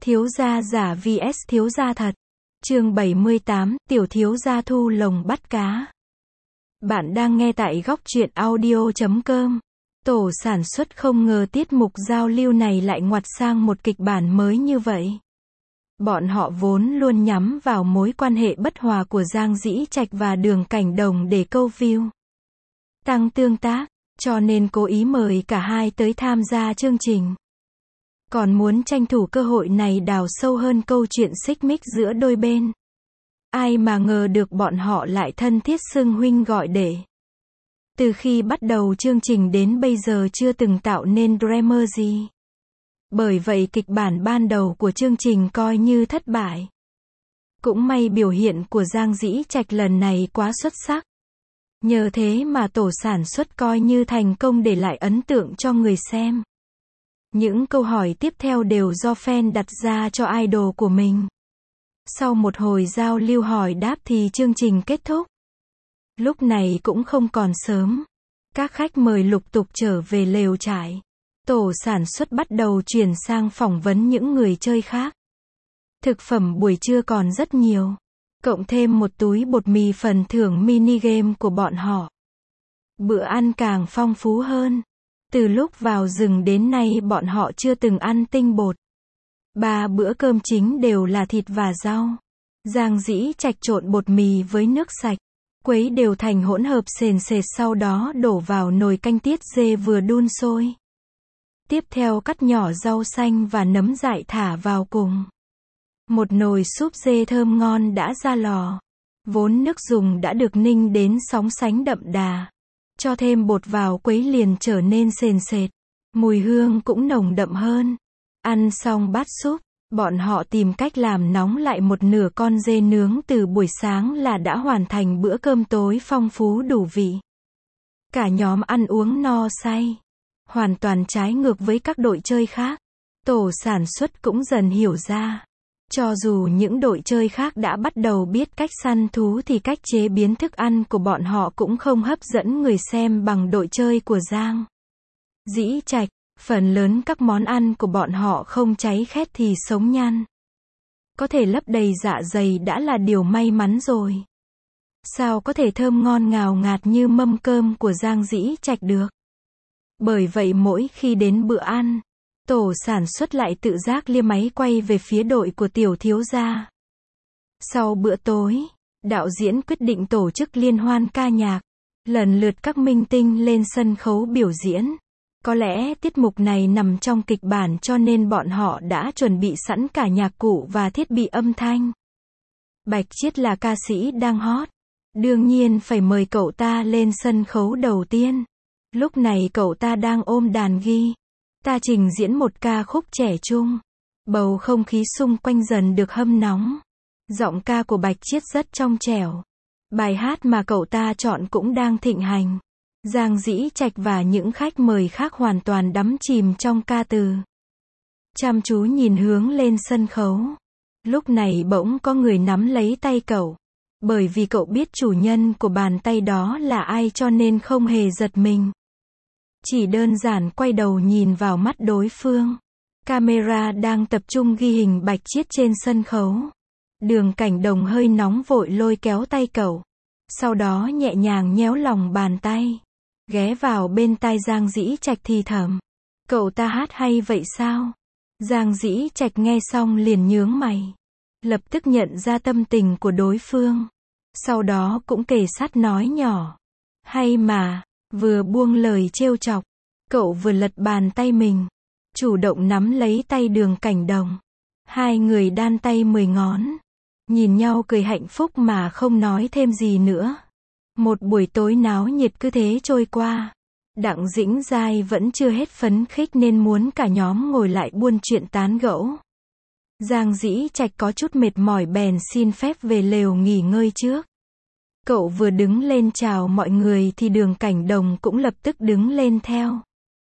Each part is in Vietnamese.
Thiếu gia giả vs thiếu gia thật. Chương 78, tiểu thiếu gia thu lồng bắt cá. Bạn đang nghe tại góc truyện audio.com. Tổ sản xuất không ngờ tiết mục giao lưu này lại ngoặt sang một kịch bản mới như vậy. Bọn họ vốn luôn nhắm vào mối quan hệ bất hòa của Giang Dĩ Trạch và Đường Cảnh Đồng để câu view, tăng tương tác, cho nên cố ý mời cả hai tới tham gia chương trình. Còn muốn tranh thủ cơ hội này đào sâu hơn câu chuyện xích mích giữa đôi bên. Ai mà ngờ được bọn họ lại thân thiết xưng huynh gọi đệ. Từ khi bắt đầu chương trình đến bây giờ chưa từng tạo nên drama gì. Bởi vậy kịch bản ban đầu của chương trình coi như thất bại. Cũng may biểu hiện của Giang Dĩ Trạch lần này quá xuất sắc. Nhờ thế mà tổ sản xuất coi như thành công để lại ấn tượng cho người xem. Những câu hỏi tiếp theo đều do fan đặt ra cho idol của mình. Sau một hồi giao lưu hỏi đáp thì chương trình kết thúc. Lúc này cũng không còn sớm. Các khách mời lục tục trở về lều trại. Tổ sản xuất bắt đầu chuyển sang phỏng vấn những người chơi khác. Thực phẩm buổi trưa còn rất nhiều. Cộng thêm một túi bột mì phần thưởng mini game của bọn họ. Bữa ăn càng phong phú hơn. Từ lúc vào rừng đến nay bọn họ chưa từng ăn tinh bột. 3 bữa cơm chính đều là thịt và rau. Giang Dĩ Trạch trộn bột mì với nước sạch. Quấy đều thành hỗn hợp sền sệt, sau đó đổ vào nồi canh tiết dê vừa đun sôi. Tiếp theo cắt nhỏ rau xanh và nấm dại thả vào cùng. Một nồi súp dê thơm ngon đã ra lò. Vốn nước dùng đã được ninh đến sóng sánh đậm đà. Cho thêm bột vào quấy liền trở nên sền sệt. Mùi hương cũng nồng đậm hơn. Ăn xong bát súp, bọn họ tìm cách làm nóng lại một nửa con dê nướng từ buổi sáng là đã hoàn thành bữa cơm tối phong phú đủ vị. Cả nhóm ăn uống no say. Hoàn toàn trái ngược với các đội chơi khác. Tổ sản xuất cũng dần hiểu ra. Cho dù những đội chơi khác đã bắt đầu biết cách săn thú thì cách chế biến thức ăn của bọn họ cũng không hấp dẫn người xem bằng đội chơi của Giang Dĩ Trạch. Phần lớn các món ăn của bọn họ không cháy khét thì sống nhăn. Có thể lấp đầy dạ dày đã là điều may mắn rồi. Sao có thể thơm ngon ngào ngạt như mâm cơm của Giang Dĩ Trạch được. Bởi vậy mỗi khi đến bữa ăn, tổ sản xuất lại tự giác lia máy quay về phía đội của tiểu thiếu gia. Sau bữa tối, đạo diễn quyết định tổ chức liên hoan ca nhạc. Lần lượt các minh tinh lên sân khấu biểu diễn. Có lẽ tiết mục này nằm trong kịch bản cho nên bọn họ đã chuẩn bị sẵn cả nhạc cụ và thiết bị âm thanh. Bạch Chiết là ca sĩ đang hot. Đương nhiên phải mời cậu ta lên sân khấu đầu tiên. Lúc này cậu ta đang ôm đàn guitar trình diễn một ca khúc trẻ trung. Bầu không khí xung quanh dần được hâm nóng. Giọng ca của Bạch Chiết rất trong trẻo. Bài hát mà cậu ta chọn cũng đang thịnh hành. Giang Dĩ Trạch và những khách mời khác hoàn toàn đắm chìm trong ca từ. Chăm chú nhìn hướng lên sân khấu. Lúc này bỗng có người nắm lấy tay cậu. Bởi vì cậu biết chủ nhân của bàn tay đó là ai cho nên không hề giật mình. Chỉ đơn giản quay đầu nhìn vào mắt đối phương. Camera đang tập trung ghi hình Bạch Chiết trên sân khấu. Đường Cảnh Đồng hơi nóng vội lôi kéo tay cậu. Sau đó nhẹ nhàng nhéo lòng bàn tay. Ghé vào bên tai Giang Dĩ Trạch thì thầm. Cậu ta hát hay vậy sao? Giang Dĩ Trạch nghe xong liền nhướng mày. Lập tức nhận ra tâm tình của đối phương. Sau đó cũng kề sát nói nhỏ. Hay mà, vừa buông lời trêu chọc. Cậu vừa lật bàn tay mình. Chủ động nắm lấy tay Đường Cảnh Đồng. Hai người đan tay 10 ngón. Nhìn nhau cười hạnh phúc mà không nói thêm gì nữa. Một buổi tối náo nhiệt cứ thế trôi qua. Đặng Dĩnh Giai vẫn chưa hết phấn khích nên muốn cả nhóm ngồi lại buôn chuyện tán gẫu. Giang Dĩ Trạch có chút mệt mỏi bèn xin phép về lều nghỉ ngơi trước. Cậu vừa đứng lên chào mọi người thì Đường Cảnh Đồng cũng lập tức đứng lên theo.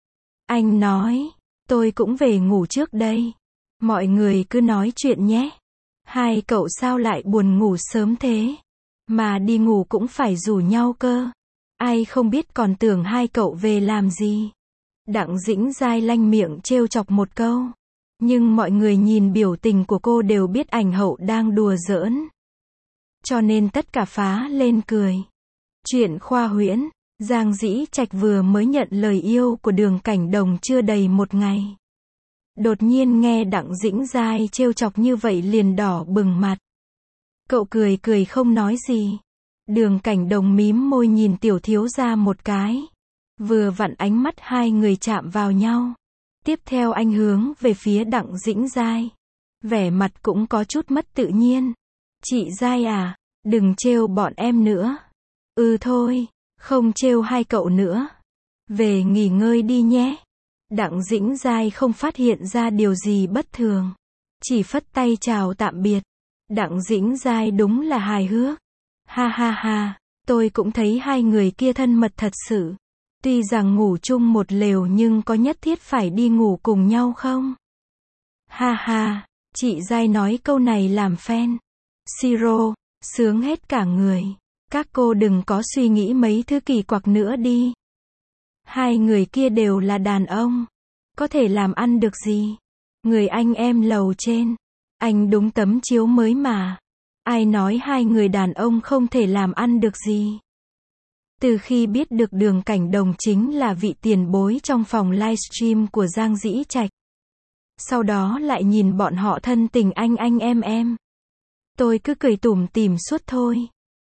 Anh nói, tôi cũng về ngủ trước đây. Mọi người cứ nói chuyện nhé. Hai cậu sao lại buồn ngủ sớm thế? Mà đi ngủ cũng phải rủ nhau cơ. Ai không biết còn tưởng hai cậu về làm gì. Đặng Dĩnh Giai lanh miệng trêu chọc một câu. Nhưng mọi người nhìn biểu tình của cô đều biết ảnh hậu đang đùa giỡn. Cho nên tất cả phá lên cười. Chuyện khoa huyễn, Giang Dĩ Trạch vừa mới nhận lời yêu của Đường Cảnh Đồng chưa đầy một ngày. Đột nhiên nghe Đặng Dĩnh Giai trêu chọc như vậy liền đỏ bừng mặt. Cậu cười cười không nói gì. Đường Cảnh Đồng mím môi nhìn tiểu thiếu gia một cái. Vừa vặn ánh mắt hai người chạm vào nhau. Tiếp theo anh hướng về phía Đặng Dĩnh Giai. Vẻ mặt cũng có chút mất tự nhiên. Chị Giai à, đừng trêu bọn em nữa. Thôi, không trêu hai cậu nữa. Về nghỉ ngơi đi nhé. Đặng Dĩnh Giai không phát hiện ra điều gì bất thường. Chỉ phất tay chào tạm biệt. Đặng Dĩnh Giai đúng là hài hước. Ha ha ha, tôi cũng thấy hai người kia thân mật thật sự. Tuy rằng ngủ chung một lều nhưng có nhất thiết phải đi ngủ cùng nhau không? Ha ha, chị Giai nói câu này làm fan. Siro, sướng hết cả người. Các cô đừng có suy nghĩ mấy thứ kỳ quặc nữa đi. Hai người kia đều là đàn ông. Có thể làm ăn được gì? Người anh em lầu trên. Anh đúng tấm chiếu mới mà. Ai nói hai người đàn ông không thể làm ăn được gì? Từ khi biết được Đường Cảnh Đồng chính là vị tiền bối trong phòng livestream của Giang Dĩ Trạch. Sau đó lại nhìn bọn họ thân tình anh em. Tôi cứ cười tủm tỉm suốt thôi.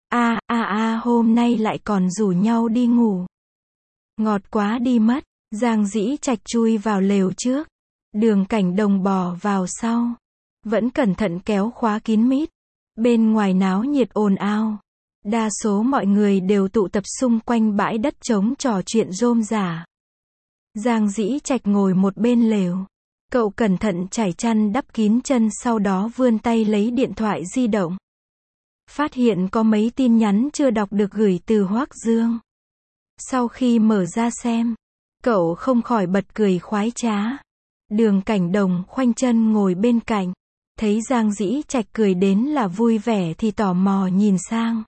Hôm nay lại còn rủ nhau đi ngủ. Ngọt quá đi mất. Giang Dĩ Trạch chui vào lều trước. Đường Cảnh Đồng bò vào sau. Vẫn cẩn thận kéo khóa kín mít. Bên ngoài náo nhiệt ồn ào. Đa số mọi người đều tụ tập xung quanh bãi đất trống trò chuyện rôm rả. Giang Dĩ Trạch ngồi một bên lều. Cậu cẩn thận trải chăn đắp kín chân sau đó vươn tay lấy điện thoại di động. Phát hiện có mấy tin nhắn chưa đọc được gửi từ Hoắc Dương. Sau khi mở ra xem, cậu không khỏi bật cười khoái trá. Đường Cảnh Đồng khoanh chân ngồi bên cạnh. Thấy Giang Dĩ Trạch cười đến là vui vẻ thì tò mò nhìn sang.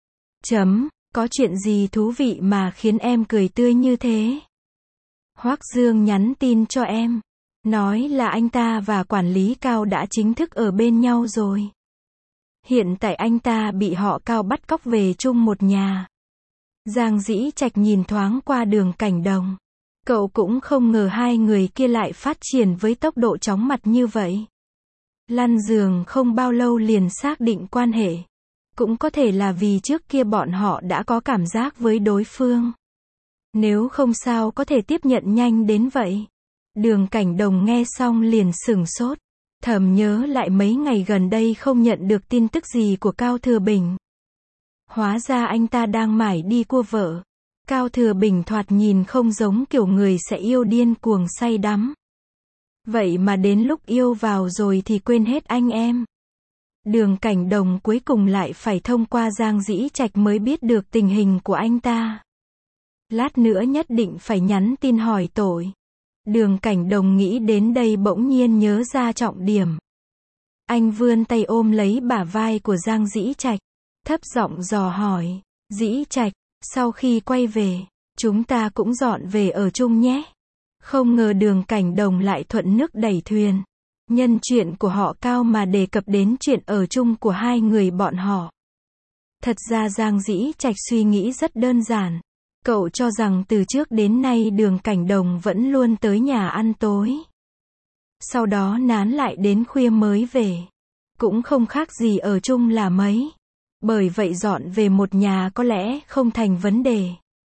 Có chuyện gì thú vị mà khiến em cười tươi như thế? Hoắc Dương nhắn tin cho em. Nói là anh ta và quản lý Cao đã chính thức ở bên nhau rồi. Hiện tại anh ta bị họ Cao bắt cóc về chung một nhà. Giang Dĩ Trạch nhìn thoáng qua Đường Cảnh Đồng. Cậu cũng không ngờ hai người kia lại phát triển với tốc độ chóng mặt như vậy. Lăn giường không bao lâu liền xác định quan hệ. Cũng có thể là vì trước kia bọn họ đã có cảm giác với đối phương. Nếu không sao có thể tiếp nhận nhanh đến vậy. Đường Cảnh Đồng nghe xong liền sửng sốt. Thầm nhớ lại mấy ngày gần đây không nhận được tin tức gì của Cao Thừa Bình. Hóa ra anh ta đang mải đi cua vợ. Cao Thừa Bình thoạt nhìn không giống kiểu người sẽ yêu điên cuồng say đắm. Vậy mà đến lúc yêu vào rồi thì quên hết anh em. Đường Cảnh Đồng cuối cùng lại phải thông qua Giang Dĩ Trạch mới biết được tình hình của anh ta. Lát nữa nhất định phải nhắn tin hỏi tội. Đường Cảnh Đồng nghĩ đến đây bỗng nhiên nhớ ra trọng điểm. Anh vươn tay ôm lấy bả vai của Giang Dĩ Trạch. Thấp giọng dò hỏi. Dĩ Trạch, sau khi quay về, chúng ta cũng dọn về ở chung nhé. Không ngờ Đường Cảnh Đồng lại thuận nước đẩy thuyền. Nhân chuyện của họ Cao mà đề cập đến chuyện ở chung của hai người bọn họ. Thật ra Giang Dĩ Trạch suy nghĩ rất đơn giản. Cậu cho rằng từ trước đến nay Đường Cảnh Đồng vẫn luôn tới nhà ăn tối. Sau đó nán lại đến khuya mới về. Cũng không khác gì ở chung là mấy. Bởi vậy dọn về một nhà có lẽ không thành vấn đề.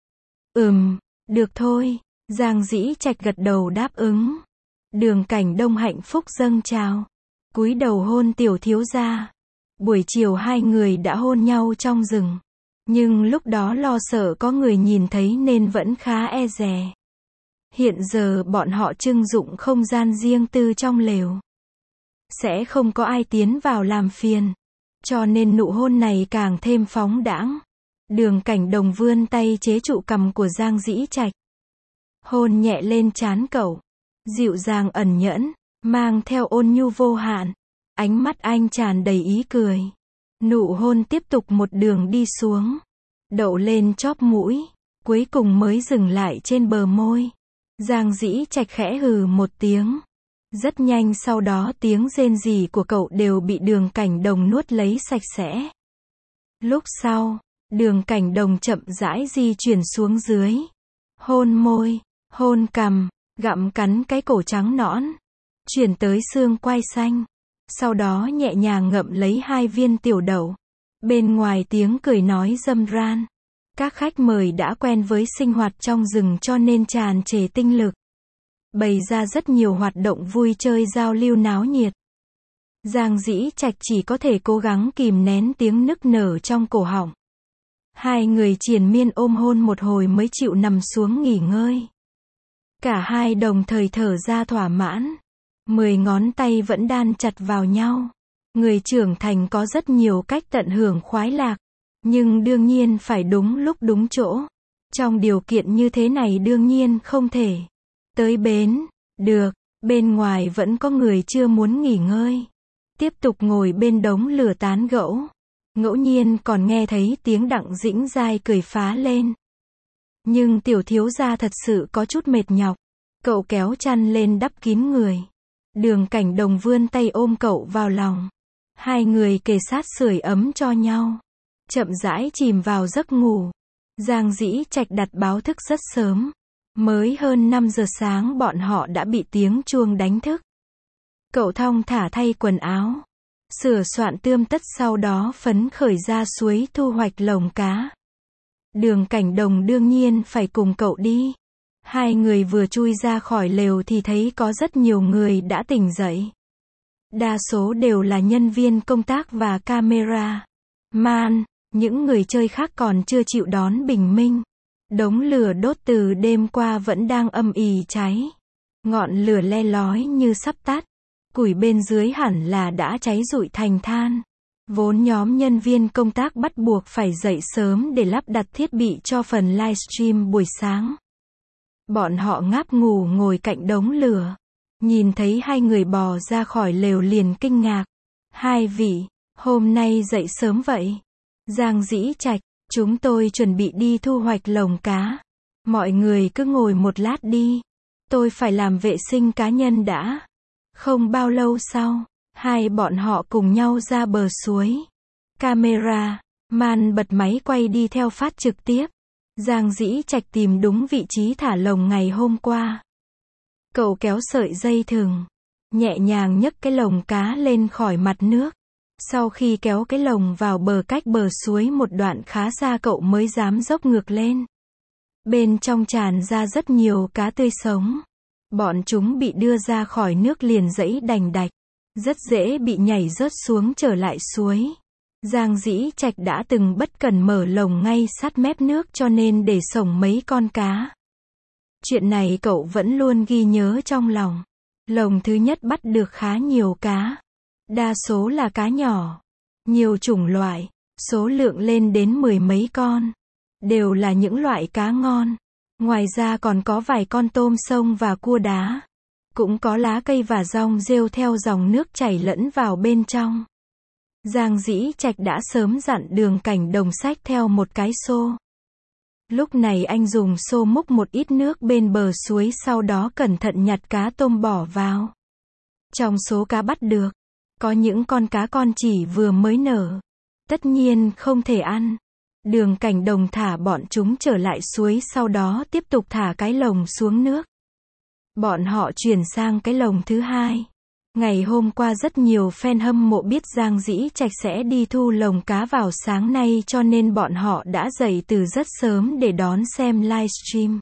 Được thôi. Giang Dĩ Trạch gật đầu đáp ứng. Đường Cảnh Đông hạnh phúc dâng trào. Cúi đầu hôn tiểu thiếu gia. Buổi chiều hai người đã hôn nhau trong rừng. Nhưng lúc đó lo sợ có người nhìn thấy nên vẫn khá e dè. Hiện giờ bọn họ trưng dụng không gian riêng tư trong lều. Sẽ không có ai tiến vào làm phiền. Cho nên nụ hôn này càng thêm phóng đãng. Đường Cảnh Đồng vươn tay chế trụ cằm của Giang Dĩ Trạch. Hôn nhẹ lên trán cậu. Dịu dàng ẩn nhẫn, mang theo ôn nhu vô hạn. Ánh mắt anh tràn đầy ý cười. Nụ hôn tiếp tục một đường đi xuống. Đậu lên chóp mũi. Cuối cùng mới dừng lại trên bờ môi. Giang Dĩ Trạch khẽ hừ một tiếng. Rất nhanh sau đó tiếng rên rỉ của cậu đều bị Đường Cảnh Đồng nuốt lấy sạch sẽ. Lúc sau, Đường Cảnh Đồng chậm rãi di chuyển xuống dưới. Hôn môi, hôn cằm, gặm cắn cái cổ trắng nõn. Chuyển tới xương quai xanh. Sau đó nhẹ nhàng ngậm lấy 2 viên tiểu đậu. Bên ngoài tiếng cười nói râm ran. Các khách mời đã quen với sinh hoạt trong rừng cho nên tràn trề tinh lực. Bày ra rất nhiều hoạt động vui chơi giao lưu náo nhiệt. Giang Dĩ Trạch chỉ có thể cố gắng kìm nén tiếng nức nở trong cổ họng. Hai người triền miên ôm hôn một hồi mới chịu nằm xuống nghỉ ngơi. Cả hai đồng thời thở ra thỏa mãn. 10 ngón tay vẫn đan chặt vào nhau. Người trưởng thành có rất nhiều cách tận hưởng khoái lạc. Nhưng đương nhiên phải đúng lúc đúng chỗ. Trong điều kiện như thế này đương nhiên không thể. Tới bến, được, bên ngoài vẫn có người chưa muốn nghỉ ngơi. Tiếp tục ngồi bên đống lửa tán gẫu. Ngẫu nhiên còn nghe thấy tiếng Đặng Dĩnh Giai cười phá lên. Nhưng tiểu thiếu gia thật sự có chút mệt nhọc. Cậu kéo chăn lên đắp kín người. Đường Cảnh Đồng vươn tay ôm cậu vào lòng. Hai người kề sát sưởi ấm cho nhau. Chậm rãi chìm vào giấc ngủ. Giang Dĩ Trạch đặt báo thức rất sớm. Mới hơn 5 giờ sáng bọn họ đã bị tiếng chuông đánh thức. Cậu thong thả thay quần áo. Sửa soạn tươm tất sau đó phấn khởi ra suối thu hoạch lồng cá. Đường Cảnh Đồng đương nhiên phải cùng cậu đi. Hai người vừa chui ra khỏi lều thì thấy có rất nhiều người đã tỉnh dậy. Đa số đều là nhân viên công tác và camera man, những người chơi khác còn chưa chịu đón bình minh. Đống lửa đốt từ đêm qua vẫn đang âm ỉ cháy. Ngọn lửa le lói như sắp tắt. Củi bên dưới hẳn là đã cháy rụi thành than. Vốn nhóm nhân viên công tác bắt buộc phải dậy sớm để lắp đặt thiết bị cho phần livestream buổi sáng. Bọn họ ngáp ngủ ngồi cạnh đống lửa. Nhìn thấy hai người bò ra khỏi lều liền kinh ngạc. Hai vị, hôm nay dậy sớm vậy? Giang Dĩ Trạch, chúng tôi chuẩn bị đi thu hoạch lồng cá. Mọi người cứ ngồi một lát đi. Tôi phải làm vệ sinh cá nhân đã. Không bao lâu sau, hai bọn họ cùng nhau ra bờ suối. Camera man bật máy quay đi theo phát trực tiếp. Giang Dĩ Trạch tìm đúng vị trí thả lồng ngày hôm qua. Cậu kéo sợi dây thừng, nhẹ nhàng nhấc cái lồng cá lên khỏi mặt nước. Sau khi kéo cái lồng vào bờ cách bờ suối một đoạn khá xa cậu mới dám dốc ngược lên. Bên trong tràn ra rất nhiều cá tươi sống. Bọn chúng bị đưa ra khỏi nước liền giãy đành đạch. Rất dễ bị nhảy rớt xuống trở lại suối. Giang Dĩ Trạch đã từng bất cẩn mở lồng ngay sát mép nước cho nên để sổng mấy con cá. Chuyện này cậu vẫn luôn ghi nhớ trong lòng. Lồng thứ nhất bắt được khá nhiều cá. Đa số là cá nhỏ. Nhiều chủng loại. Số lượng lên đến 10 mấy con. Đều là những loại cá ngon. Ngoài ra còn có vài con tôm sông và cua đá. Cũng có lá cây và dong rêu theo dòng nước chảy lẫn vào bên trong. Giang Dĩ Trạch đã sớm dặn Đường Cảnh Đồng xách theo một cái xô. Lúc này anh dùng xô múc một ít nước bên bờ suối sau đó cẩn thận nhặt cá tôm bỏ vào. Trong số cá bắt được, có những con cá con chỉ vừa mới nở. Tất nhiên không thể ăn. Đường Cảnh Đồng thả bọn chúng trở lại suối sau đó tiếp tục thả cái lồng xuống nước. Bọn họ chuyển sang cái lồng thứ hai. Ngày hôm qua rất nhiều fan hâm mộ biết Giang Dĩ Trạch sẽ đi thu lồng cá vào sáng nay cho nên bọn họ đã dậy từ rất sớm để đón xem livestream.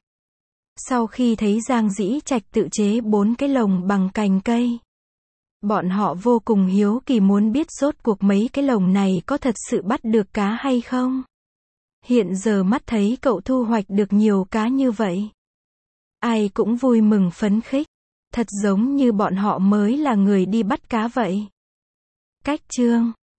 Sau khi thấy Giang Dĩ Trạch tự chế 4 cái lồng bằng cành cây, bọn họ vô cùng hiếu kỳ muốn biết rốt cuộc mấy cái lồng này có thật sự bắt được cá hay không. Hiện giờ mắt thấy cậu thu hoạch được nhiều cá như vậy. Ai cũng vui mừng phấn khích. Thật giống như bọn họ mới là người đi bắt cá vậy. Cách chương